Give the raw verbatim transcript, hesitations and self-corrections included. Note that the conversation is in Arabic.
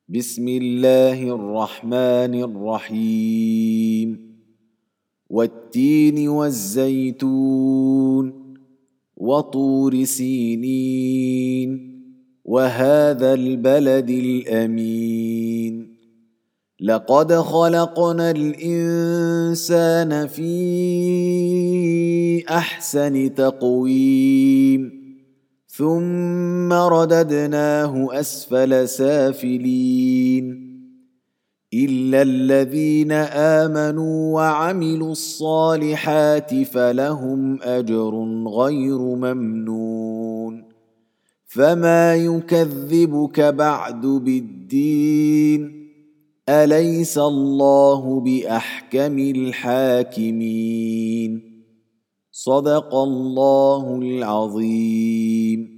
بسم الله الرحمن الرحيم والتين والزيتون وطور سينين وهذا البلد الأمين لقد خلقنا الإنسان في أحسن تقويم ثم رددناه أسفل سافلين إلا الذين آمنوا وعملوا الصالحات فلهم أجر غير ممنون فما يكذبك بعد بالدين أليس الله بأحكم الحاكمين صدق الله العظيم.